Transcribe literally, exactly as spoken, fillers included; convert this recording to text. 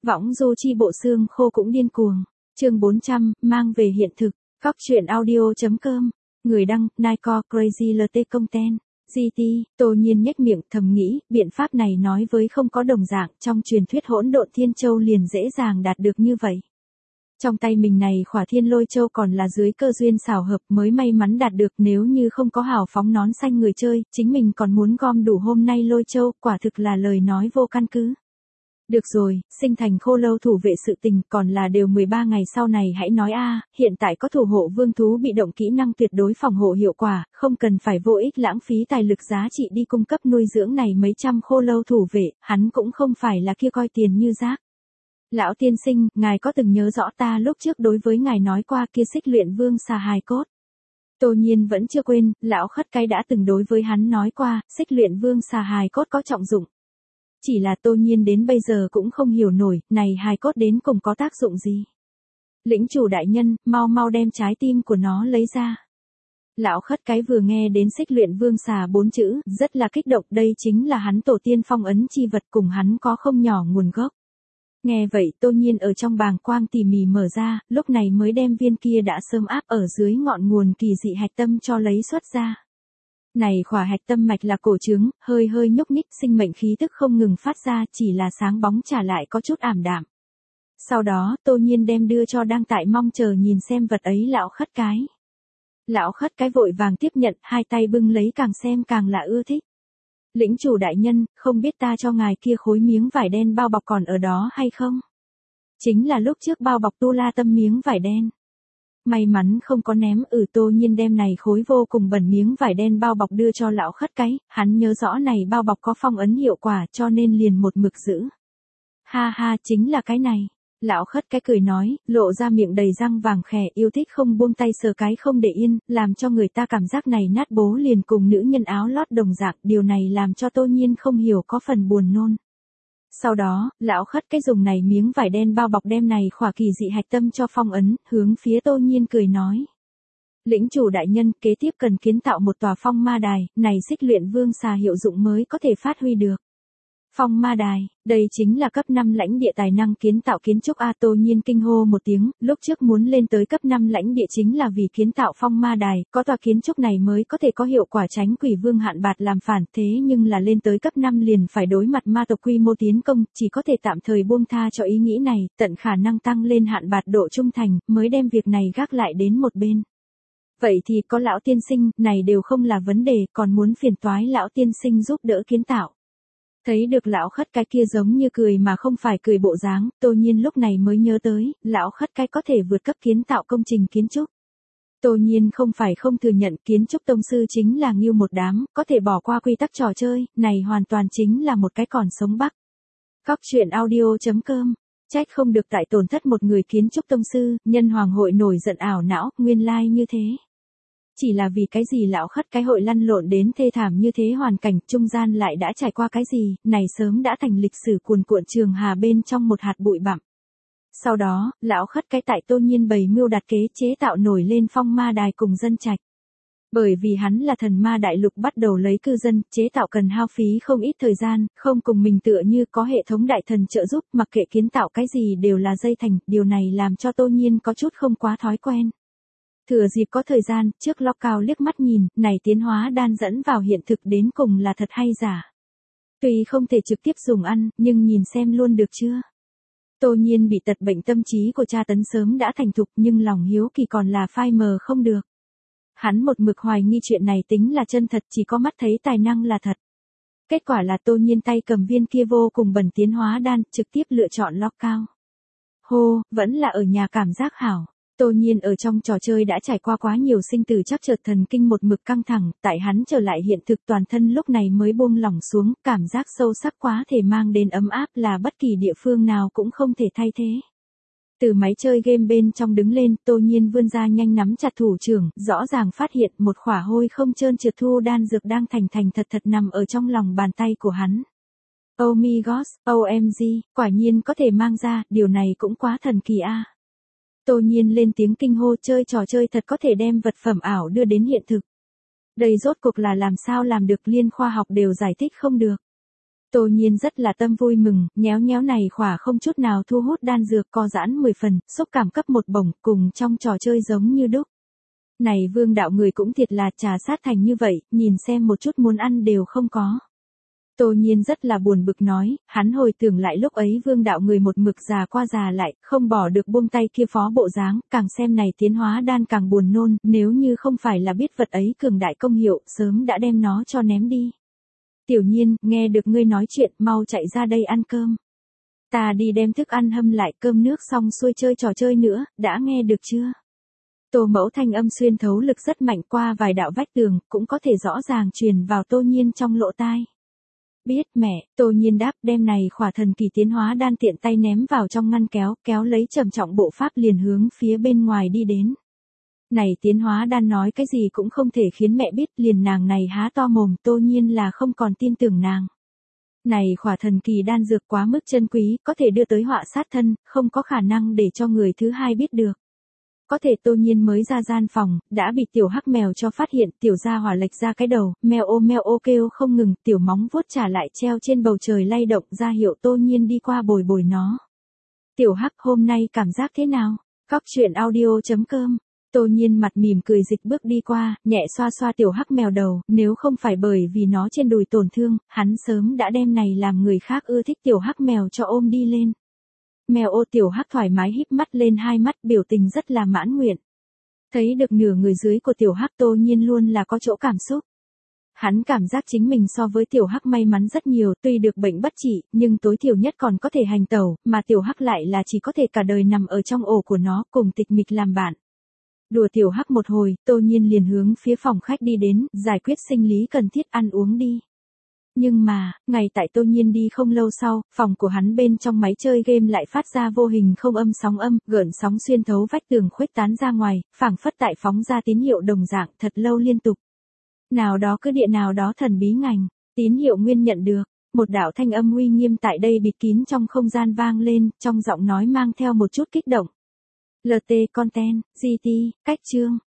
Võng du chi bộ xương khô cũng điên cuồng. Chương bốn trăm, mang về hiện thực. Góc truyện audio.com. Người đăng, Nico Crazy lờ tê Content. giê tê, Tô Nhiên nhếch miệng thầm nghĩ, biện pháp này nói với không có đồng dạng, trong truyền thuyết hỗn độn thiên châu liền dễ dàng đạt được như vậy. Trong tay mình này khỏa thiên lôi châu còn là dưới cơ duyên xảo hợp mới may mắn đạt được, nếu như không có hào phóng nón xanh người chơi, chính mình còn muốn gom đủ hôm nay lôi châu, quả thực là lời nói vô căn cứ. Được rồi, sinh thành khô lâu thủ vệ sự tình còn là đều mười ba ngày sau này hãy nói a. Hiện tại có thủ hộ vương thú bị động kỹ năng tuyệt đối phòng hộ hiệu quả, không cần phải vô ích lãng phí tài lực giá trị đi cung cấp nuôi dưỡng này mấy trăm khô lâu thủ vệ, hắn cũng không phải là kia coi tiền như rác. Lão tiên sinh, ngài có từng nhớ rõ ta lúc trước đối với ngài nói qua kia xích luyện vương xà hài cốt? Tô Nhiên vẫn chưa quên, lão khất cái đã từng đối với hắn nói qua, xích luyện vương xà hài cốt có trọng dụng. Chỉ là Tô Nhiên đến bây giờ cũng không hiểu nổi, này hài cốt đến cùng có tác dụng gì. Lĩnh chủ đại nhân, mau mau đem trái tim của nó lấy ra. Lão khất cái vừa nghe đến xích luyện vương xà bốn chữ, rất là kích động, đây chính là hắn tổ tiên phong ấn chi vật, cùng hắn có không nhỏ nguồn gốc. Nghe vậy Tô Nhiên ở trong bàng quang tỉ mỉ mở ra, lúc này mới đem viên kia đã sớm áp ở dưới ngọn nguồn kỳ dị hạch tâm cho lấy xuất ra. Này khỏa hạch tâm mạch là cổ trứng, hơi hơi nhúc nhích, sinh mệnh khí tức không ngừng phát ra, chỉ là sáng bóng trả lại có chút ảm đạm. Sau đó, Tô Nhiên đem đưa cho đang tại mong chờ nhìn xem vật ấy lão khất cái. Lão khất cái vội vàng tiếp nhận, hai tay bưng lấy càng xem càng là ưa thích. Lĩnh chủ đại nhân, không biết ta cho ngài kia khối miếng vải đen bao bọc còn ở đó hay không? Chính là lúc trước bao bọc tu la tâm miếng vải đen. May mắn không có ném. Ừ, Tô Nhiên đem này khối vô cùng bẩn miếng vải đen bao bọc đưa cho lão khất cái, hắn nhớ rõ này bao bọc có phong ấn hiệu quả cho nên liền một mực giữ. Ha ha, chính là cái này. Lão khất cái cười nói, lộ ra miệng đầy răng vàng khè, yêu thích không buông tay sờ cái không để yên, làm cho người ta cảm giác này nát bố liền cùng nữ nhân áo lót đồng dạng, điều này làm cho Tô Nhiên không hiểu có phần buồn nôn. Sau đó, lão khất cái dùng này miếng vải đen bao bọc đem này khỏa kỳ dị hạch tâm cho phong ấn, hướng phía Tô Nhiên cười nói. Lĩnh chủ đại nhân, kế tiếp cần kiến tạo một tòa phong ma đài, này xích luyện vương xà hiệu dụng mới có thể phát huy được. Phong ma đài, đây chính là cấp năm lãnh địa tài năng kiến tạo kiến trúc A. Tô Nhiên kinh hô một tiếng, lúc trước muốn lên tới cấp năm lãnh địa chính là vì kiến tạo phong ma đài, có tòa kiến trúc này mới có thể có hiệu quả tránh quỷ vương hạn bạt làm phản, thế nhưng là lên tới cấp năm liền phải đối mặt ma tộc quy mô tiến công, chỉ có thể tạm thời buông tha cho ý nghĩ này, tận khả năng tăng lên hạn bạt độ trung thành, mới đem việc này gác lại đến một bên. Vậy thì có lão tiên sinh, này đều không là vấn đề, còn muốn phiền toái lão tiên sinh giúp đỡ kiến tạo. Thấy được lão khất cái kia giống như cười mà không phải cười bộ dáng, Tô Nhiên lúc này mới nhớ tới, lão khất cái có thể vượt cấp kiến tạo công trình kiến trúc. Tô Nhiên không phải không thừa nhận kiến trúc tông sư chính là nghiêu một đám, có thể bỏ qua quy tắc trò chơi, này hoàn toàn chính là một cái còn sống bắc. Góc truyện audio.com. Trách không được tại tổn thất một người kiến trúc tông sư, nhân hoàng hội nổi giận ảo não, nguyên lai like như thế. Chỉ là vì cái gì lão khất cái hội lăn lộn đến thê thảm như thế, hoàn cảnh trung gian lại đã trải qua cái gì, này sớm đã thành lịch sử cuồn cuộn trường hà bên trong một hạt bụi bặm. Sau đó, lão khất cái tại Tô Nhiên bày mưu đặt kế chế tạo nổi lên phong ma đài cùng dân trạch. Bởi vì hắn là thần ma đại lục bắt đầu lấy cư dân, chế tạo cần hao phí không ít thời gian, không cùng mình tựa như có hệ thống đại thần trợ giúp, mặc kệ kiến tạo cái gì đều là dây thành, điều này làm cho Tô Nhiên có chút không quá thói quen. Thừa dịp có thời gian, trước lóc cao liếc mắt nhìn, này tiến hóa đan dẫn vào hiện thực đến cùng là thật hay giả. Tuy không thể trực tiếp dùng ăn, nhưng nhìn xem luôn được chưa. Tô Nhiên bị tật bệnh tâm trí của cha tấn sớm đã thành thục, nhưng lòng hiếu kỳ còn là phai mờ không được. Hắn một mực hoài nghi chuyện này tính là chân thật, chỉ có mắt thấy tài năng là thật. Kết quả là Tô Nhiên tay cầm viên kia vô cùng bẩn tiến hóa đan, trực tiếp lựa chọn lóc cao. Hô, vẫn là ở nhà cảm giác hảo. Tô Nhiên ở trong trò chơi đã trải qua quá nhiều sinh tử chắc chợt thần kinh một mực căng thẳng, tại hắn trở lại hiện thực toàn thân lúc này mới buông lỏng xuống, cảm giác sâu sắc quá thể mang đến ấm áp là bất kỳ địa phương nào cũng không thể thay thế. Từ máy chơi game bên trong đứng lên, Tô Nhiên vươn ra nhanh nắm chặt thủ trưởng, rõ ràng phát hiện một khỏa hôi không trơn trượt thu đan dược đang thành thành thật thật nằm ở trong lòng bàn tay của hắn. Oh my gosh, O M G, quả nhiên có thể mang ra, điều này cũng quá thần kỳ a. Tô Nhiên lên tiếng kinh hô, chơi trò chơi thật có thể đem vật phẩm ảo đưa đến hiện thực. Đây rốt cuộc là làm sao làm được, liên khoa học đều giải thích không được. Tô Nhiên rất là tâm vui mừng, nhéo nhéo này khỏa không chút nào thu hút đan dược co giãn mười phần, xúc cảm cấp một bổng, cùng trong trò chơi giống như đúc. Này Vương đạo người cũng thiệt là trà sát thành như vậy, nhìn xem một chút muốn ăn đều không có. Tô Nhiên rất là buồn bực nói, hắn hồi tưởng lại lúc ấy Vương đạo người một mực già qua già lại, không bỏ được buông tay kia phó bộ dáng, càng xem này tiến hóa đan càng buồn nôn, nếu như không phải là biết vật ấy cường đại công hiệu, sớm đã đem nó cho ném đi. Tiểu Nhiên, nghe được ngươi nói chuyện, mau chạy ra đây ăn cơm. Ta đi đem thức ăn hâm lại, cơm nước xong xuôi chơi trò chơi nữa, đã nghe được chưa? Tô Mẫu thanh âm xuyên thấu lực rất mạnh qua vài đạo vách tường, cũng có thể rõ ràng truyền vào Tô Nhiên trong lỗ tai. Biết mẹ, Tô Nhiên đáp, đem này khỏa thần kỳ tiến hóa đan tiện tay ném vào trong ngăn kéo, kéo lấy trầm trọng bộ pháp liền hướng phía bên ngoài đi đến. Này tiến hóa đan nói cái gì cũng không thể khiến mẹ biết, liền nàng này há to mồm, Tô Nhiên là không còn tin tưởng nàng. Này khỏa thần kỳ đan dược quá mức chân quý, có thể đưa tới họa sát thân, không có khả năng để cho người thứ hai biết được. Có thể Tô Nhiên mới ra gian phòng, đã bị tiểu hắc mèo cho phát hiện, tiểu gia hỏa lệch ra cái đầu, mèo ô mèo ô kêu không ngừng, tiểu móng vuốt trả lại treo trên bầu trời lay động ra hiệu Tô Nhiên đi qua bồi bồi nó. Tiểu hắc hôm nay cảm giác thế nào? Cóc truyện audio chấm com. Tô Nhiên mặt mỉm cười dịch bước đi qua, nhẹ xoa xoa tiểu hắc mèo đầu, nếu không phải bởi vì nó trên đùi tổn thương, hắn sớm đã đem này làm người khác ưa thích tiểu hắc mèo cho ôm đi lên. Mèo ô tiểu hắc thoải mái híp mắt lên hai mắt, biểu tình rất là mãn nguyện. Thấy được nửa người dưới của tiểu hắc Tô Nhiên luôn là có chỗ cảm xúc. Hắn cảm giác chính mình so với tiểu hắc may mắn rất nhiều, tuy được bệnh bất trị, nhưng tối thiểu nhất còn có thể hành tẩu, mà tiểu hắc lại là chỉ có thể cả đời nằm ở trong ổ của nó, cùng tịch mịch làm bạn. Đùa tiểu hắc một hồi, Tô Nhiên liền hướng phía phòng khách đi đến, giải quyết sinh lý cần thiết ăn uống đi. Nhưng mà, ngày tại Tô Nhiên đi không lâu sau, phòng của hắn bên trong máy chơi game lại phát ra vô hình không âm sóng âm, gợn sóng xuyên thấu vách tường khuếch tán ra ngoài, phảng phất tại phóng ra tín hiệu đồng dạng thật lâu liên tục. Nào đó cứ địa nào đó thần bí ngành, tín hiệu nguyên nhận được, một đạo thanh âm uy nghiêm tại đây bịt kín trong không gian vang lên, trong giọng nói mang theo một chút kích động. lờ tê Content, giê tê, cách chương,